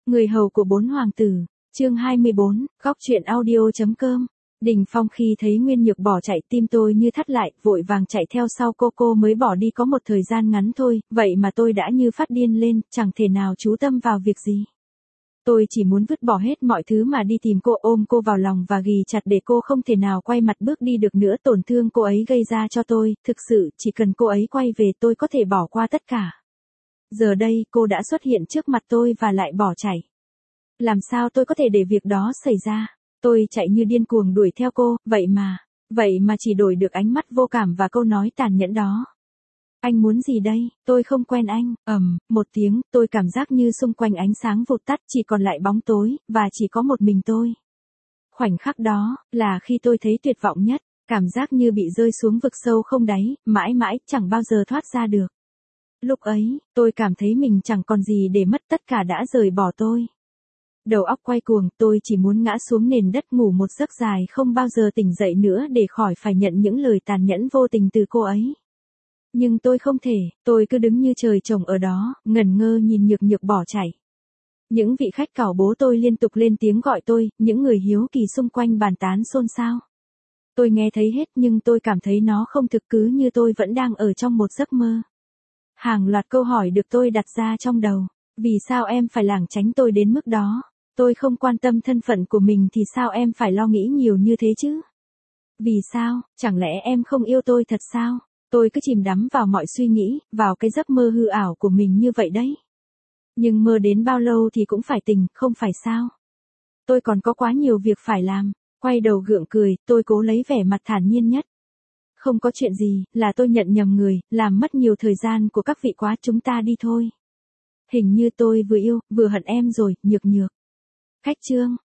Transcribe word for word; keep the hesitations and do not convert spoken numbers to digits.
Người hầu của bốn hoàng tử, chương hai mươi bốn, góc truyện audio.com. Đình Phong khi thấy Nguyên Nhược bỏ chạy, tim tôi như thắt lại, vội vàng chạy theo sau cô cô mới bỏ đi có một thời gian ngắn thôi, vậy mà tôi đã như phát điên lên, chẳng thể nào chú tâm vào việc gì. Tôi chỉ muốn vứt bỏ hết mọi thứ mà đi tìm cô, ôm cô vào lòng và ghì chặt để cô không thể nào quay mặt bước đi được nữa. Tổn thương cô ấy gây ra cho tôi, thực sự chỉ cần cô ấy quay về tôi có thể bỏ qua tất cả. Giờ đây cô đã xuất hiện trước mặt tôi và lại bỏ chạy. Làm sao tôi có thể để việc đó xảy ra? Tôi chạy như điên cuồng đuổi theo cô, vậy mà, vậy mà chỉ đổi được ánh mắt vô cảm và câu nói tàn nhẫn đó. Anh muốn gì đây? Tôi không quen anh. Ầm, một tiếng, tôi cảm giác như xung quanh ánh sáng vụt tắt, chỉ còn lại bóng tối, và chỉ có một mình tôi. Khoảnh khắc đó, là khi tôi thấy tuyệt vọng nhất, cảm giác như bị rơi xuống vực sâu không đáy, mãi mãi, chẳng bao giờ thoát ra được. Lúc ấy, tôi cảm thấy mình chẳng còn gì để mất, tất cả đã rời bỏ tôi. Đầu óc quay cuồng, tôi chỉ muốn ngã xuống nền đất ngủ một giấc dài không bao giờ tỉnh dậy nữa để khỏi phải nhận những lời tàn nhẫn vô tình từ cô ấy. Nhưng tôi không thể, tôi cứ đứng như trời trồng ở đó, ngẩn ngơ nhìn Nhược Nhược bỏ chạy. Những vị khách cảo bố tôi liên tục lên tiếng gọi tôi, những người hiếu kỳ xung quanh bàn tán xôn xao. Tôi nghe thấy hết nhưng tôi cảm thấy nó không thực, cứ như tôi vẫn đang ở trong một giấc mơ. Hàng loạt câu hỏi được tôi đặt ra trong đầu. Vì sao em phải lảng tránh tôi đến mức đó? Tôi không quan tâm thân phận của mình thì sao em phải lo nghĩ nhiều như thế chứ? Vì sao, chẳng lẽ em không yêu tôi thật sao? Tôi cứ chìm đắm vào mọi suy nghĩ, vào cái giấc mơ hư ảo của mình như vậy đấy. Nhưng mơ đến bao lâu thì cũng phải tỉnh, không phải sao? Tôi còn có quá nhiều việc phải làm. Quay đầu gượng cười, tôi cố lấy vẻ mặt thản nhiên nhất. Không có chuyện gì, là tôi nhận nhầm người, làm mất nhiều thời gian của các vị quá, chúng ta đi thôi. Hình như tôi vừa yêu, vừa hận em rồi, Nhược Nhược. Khách trương,